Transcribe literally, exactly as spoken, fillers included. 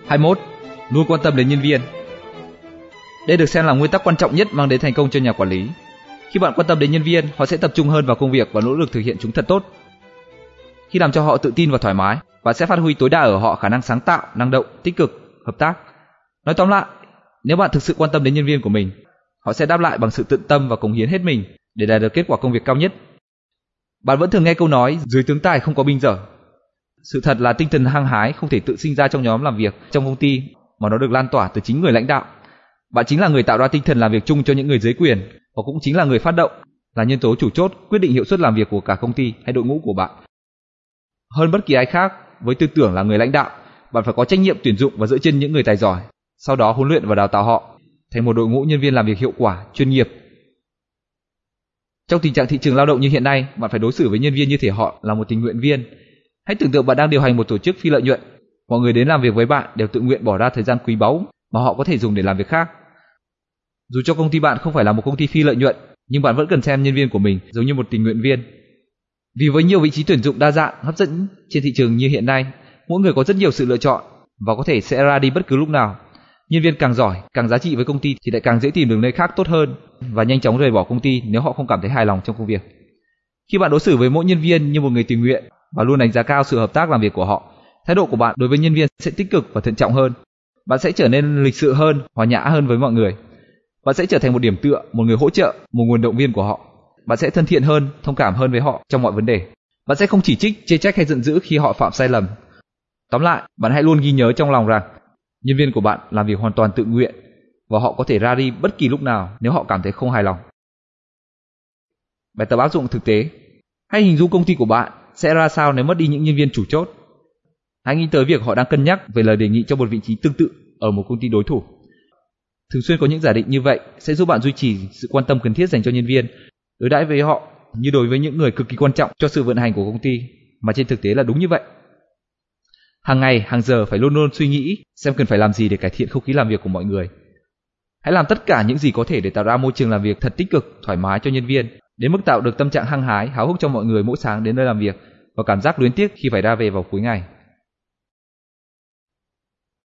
hai mươi mốt. Luôn quan tâm đến nhân viên. Đây được xem là nguyên tắc quan trọng nhất mang đến thành công cho nhà quản lý. Khi bạn quan tâm đến nhân viên, họ sẽ tập trung hơn vào công việc và nỗ lực thực hiện chúng thật tốt. Khi làm cho họ tự tin và thoải mái, bạn sẽ phát huy tối đa ở họ khả năng sáng tạo, năng động, tích cực, hợp tác. Nói tóm lại, nếu bạn thực sự quan tâm đến nhân viên của mình, họ sẽ đáp lại bằng sự tận tâm và cống hiến hết mình để đạt được kết quả công việc cao nhất. Bạn vẫn thường nghe câu nói dưới tướng tài không có binh dở. Sự thật là tinh thần hăng hái không thể tự sinh ra trong nhóm làm việc, trong công ty, mà nó được lan tỏa từ chính người lãnh đạo. Bạn chính là người tạo ra tinh thần làm việc chung cho những người dưới quyền, và cũng chính là người phát động, là nhân tố chủ chốt quyết định hiệu suất làm việc của cả công ty hay đội ngũ của bạn. Hơn bất kỳ ai khác, với tư tưởng là người lãnh đạo, bạn phải có trách nhiệm tuyển dụng và giữ chân những người tài giỏi, sau đó huấn luyện và đào tạo họ thành một đội ngũ nhân viên làm việc hiệu quả, chuyên nghiệp. Trong tình trạng thị trường lao động như hiện nay, bạn phải đối xử với nhân viên như thể họ là một tình nguyện viên. Hãy tưởng tượng bạn đang điều hành một tổ chức phi lợi nhuận, mọi người đến làm việc với bạn đều tự nguyện bỏ ra thời gian quý báu mà họ có thể dùng để làm việc khác. Dù cho công ty bạn không phải là một công ty phi lợi nhuận, nhưng bạn vẫn cần xem nhân viên của mình giống như một tình nguyện viên. Vì với nhiều vị trí tuyển dụng đa dạng, hấp dẫn trên thị trường như hiện nay, mỗi người có rất nhiều sự lựa chọn và có thể sẽ ra đi bất cứ lúc nào. Nhân viên càng giỏi, càng giá trị với công ty thì lại càng dễ tìm được nơi khác tốt hơn và nhanh chóng rời bỏ công ty nếu họ không cảm thấy hài lòng trong công việc. Khi bạn đối xử với mỗi nhân viên như một người tình nguyện và luôn đánh giá cao sự hợp tác làm việc của họ, thái độ của bạn đối với nhân viên sẽ tích cực và thận trọng hơn. Bạn sẽ trở nên lịch sự hơn, hòa nhã hơn với mọi người. Bạn sẽ trở thành một điểm tựa, một người hỗ trợ, một nguồn động viên của họ. Bạn sẽ thân thiện hơn, thông cảm hơn với họ trong mọi vấn đề. Bạn sẽ không chỉ trích, chê trách hay giận dữ khi họ phạm sai lầm. Tóm lại, bạn hãy luôn ghi nhớ trong lòng rằng nhân viên của bạn làm việc hoàn toàn tự nguyện và họ có thể ra đi bất kỳ lúc nào nếu họ cảm thấy không hài lòng. Bài tập áp dụng thực tế. Hãy hình dung công ty của bạn sẽ ra sao nếu mất đi những nhân viên chủ chốt. Hãy nghĩ tới việc họ đang cân nhắc về lời đề nghị cho một vị trí tương tự ở một công ty đối thủ. Thường xuyên có những giả định như vậy sẽ giúp bạn duy trì sự quan tâm cần thiết dành cho nhân viên, đối đãi với họ như đối với những người cực kỳ quan trọng cho sự vận hành của công ty, mà trên thực tế là đúng như vậy. Hàng ngày, hàng giờ phải luôn luôn suy nghĩ xem cần phải làm gì để cải thiện không khí làm việc của mọi người. Hãy làm tất cả những gì có thể để tạo ra môi trường làm việc thật tích cực, thoải mái cho nhân viên, đến mức tạo được tâm trạng hăng hái, háo hức cho mọi người mỗi sáng đến nơi làm việc và cảm giác luyến tiếc khi phải ra về vào cuối ngày.